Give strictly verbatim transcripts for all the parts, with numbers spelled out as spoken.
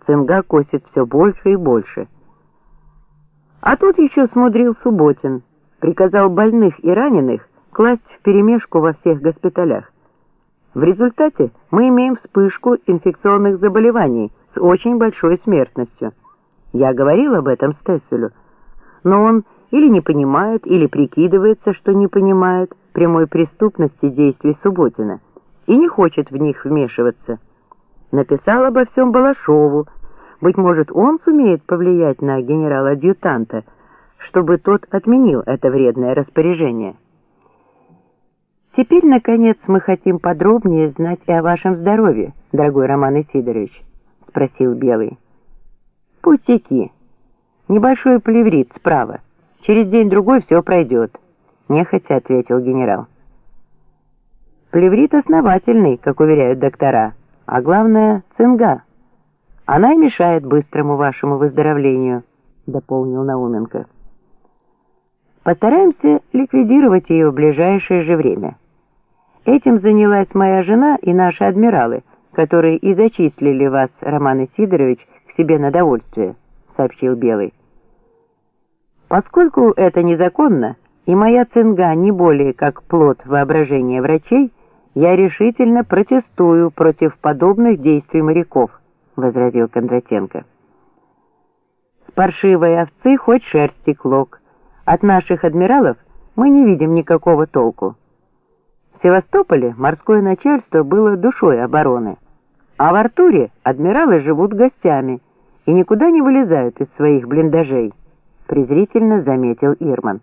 Цинга косит все больше и больше. А тут еще смудрил Субботин, приказал больных и раненых класть вперемешку во всех госпиталях. В результате мы имеем вспышку инфекционных заболеваний с очень большой смертностью. Я говорил об этом Стесселю, но он или не понимает, или прикидывается, что не понимает прямой преступности действий Субботина и не хочет в них вмешиваться. Написал обо всем Балашову. Быть может, он сумеет повлиять на генерала-адъютанта, чтобы тот отменил это вредное распоряжение. Теперь, наконец, мы хотим подробнее знать и о вашем здоровье, дорогой Роман Исидорович, — спросил Белый. Пустяки. Небольшой плеврит справа. Через день-другой все пройдет, — нехотя ответил генерал. Плеврит основательный, как уверяют доктора, а главное — цинга. Она и мешает быстрому вашему выздоровлению, — дополнил Науменко. Постараемся ликвидировать ее в ближайшее же время. Этим занялась моя жена и наши адмиралы, которые и зачислили вас, Роман Исидорович, к себе на довольствие, — сообщил Белый. Поскольку это незаконно, и моя цинга не более как плод воображения врачей, я решительно протестую против подобных действий моряков, — возразил Кондратенко. С паршивой овцы хоть шерсти клок. От наших адмиралов мы не видим никакого толку. В Севастополе морское начальство было душой обороны, а в Артуре адмиралы живут гостями и никуда не вылезают из своих блиндажей, — презрительно заметил Ирман.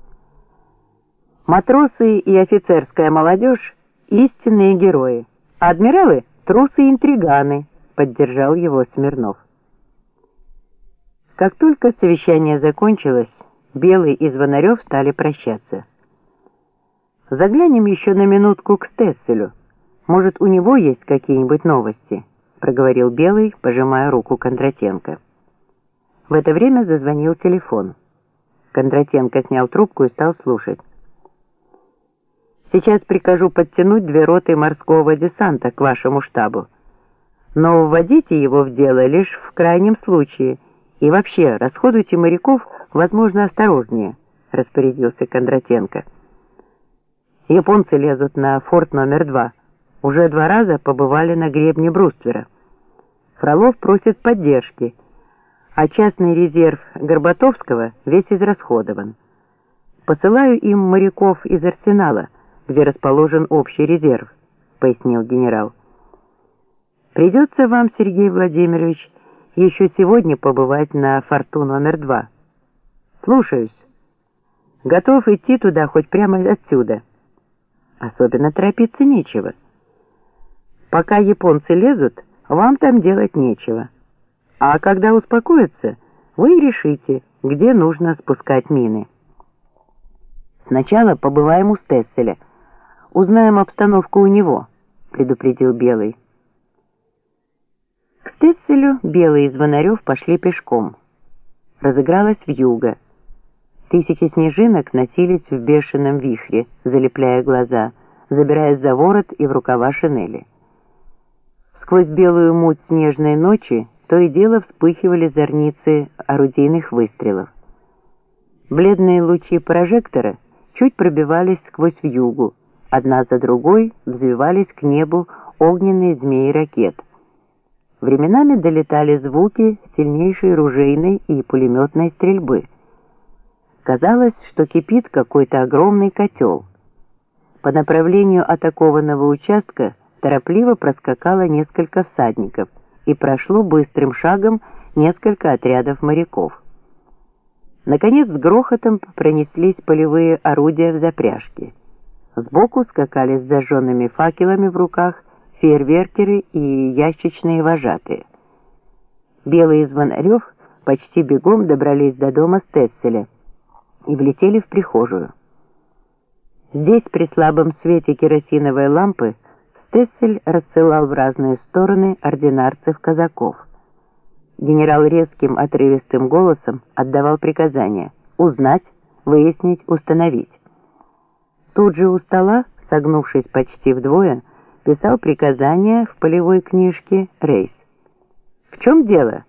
Матросы и офицерская молодежь — истинные герои, а адмиралы — трусы и интриганы, — поддержал его Смирнов. Как только совещание закончилось, Белый и Звонарев стали прощаться. «Заглянем еще на минутку к Стесселю. Может, у него есть какие-нибудь новости?» — проговорил Белый, пожимая руку Кондратенко. В это время зазвонил телефон. Кондратенко снял трубку и стал слушать. «Сейчас прикажу подтянуть две роты морского десанта к вашему штабу. Но вводите его в дело лишь в крайнем случае, и вообще расходуйте моряков, возможно, осторожнее», — распорядился Кондратенко. «Японцы лезут на форт номер два. Уже два раза побывали на гребне бруствера. Фролов просит поддержки, а частный резерв Горбатовского весь израсходован. Посылаю им моряков из арсенала, где расположен общий резерв», — пояснил генерал. «Придется вам, Сергей Владимирович, еще сегодня побывать на форту номер два». «Слушаюсь. Готов идти туда хоть прямо отсюда». «Особенно торопиться нечего. Пока японцы лезут, вам там делать нечего. А когда успокоятся, вы решите, где нужно спускать мины. Сначала побываем у Стесселя, узнаем обстановку у него», — предупредил Белый. К Стесселю Белый и Звонарев пошли пешком. Разыгралась вьюга. Тысячи снежинок носились в бешеном вихре, залепляя глаза, забираясь за ворот и в рукава шинели. Сквозь белую муть снежной ночи то и дело вспыхивали зорницы орудийных выстрелов. Бледные лучи прожектора чуть пробивались сквозь вьюгу, одна за другой взвивались к небу огненные змеи ракет. Временами долетали звуки сильнейшей ружейной и пулеметной стрельбы. Казалось, что кипит какой-то огромный котел. По направлению атакованного участка торопливо проскакало несколько всадников и прошло быстрым шагом несколько отрядов моряков. Наконец с грохотом пронеслись полевые орудия в запряжке. Сбоку скакали с зажженными факелами в руках фейерверкеры и ящичные вожатые. Белый и Звонарев почти бегом добрались до дома Стесселя и влетели в прихожую. Здесь при слабом свете керосиновой лампы Стессель рассылал в разные стороны ординарцев-казаков. Генерал резким отрывистым голосом отдавал приказания узнать, выяснить, установить. Тут же у стола, согнувшись почти вдвое, писал приказания в полевой книжке «Рейс». В чем дело?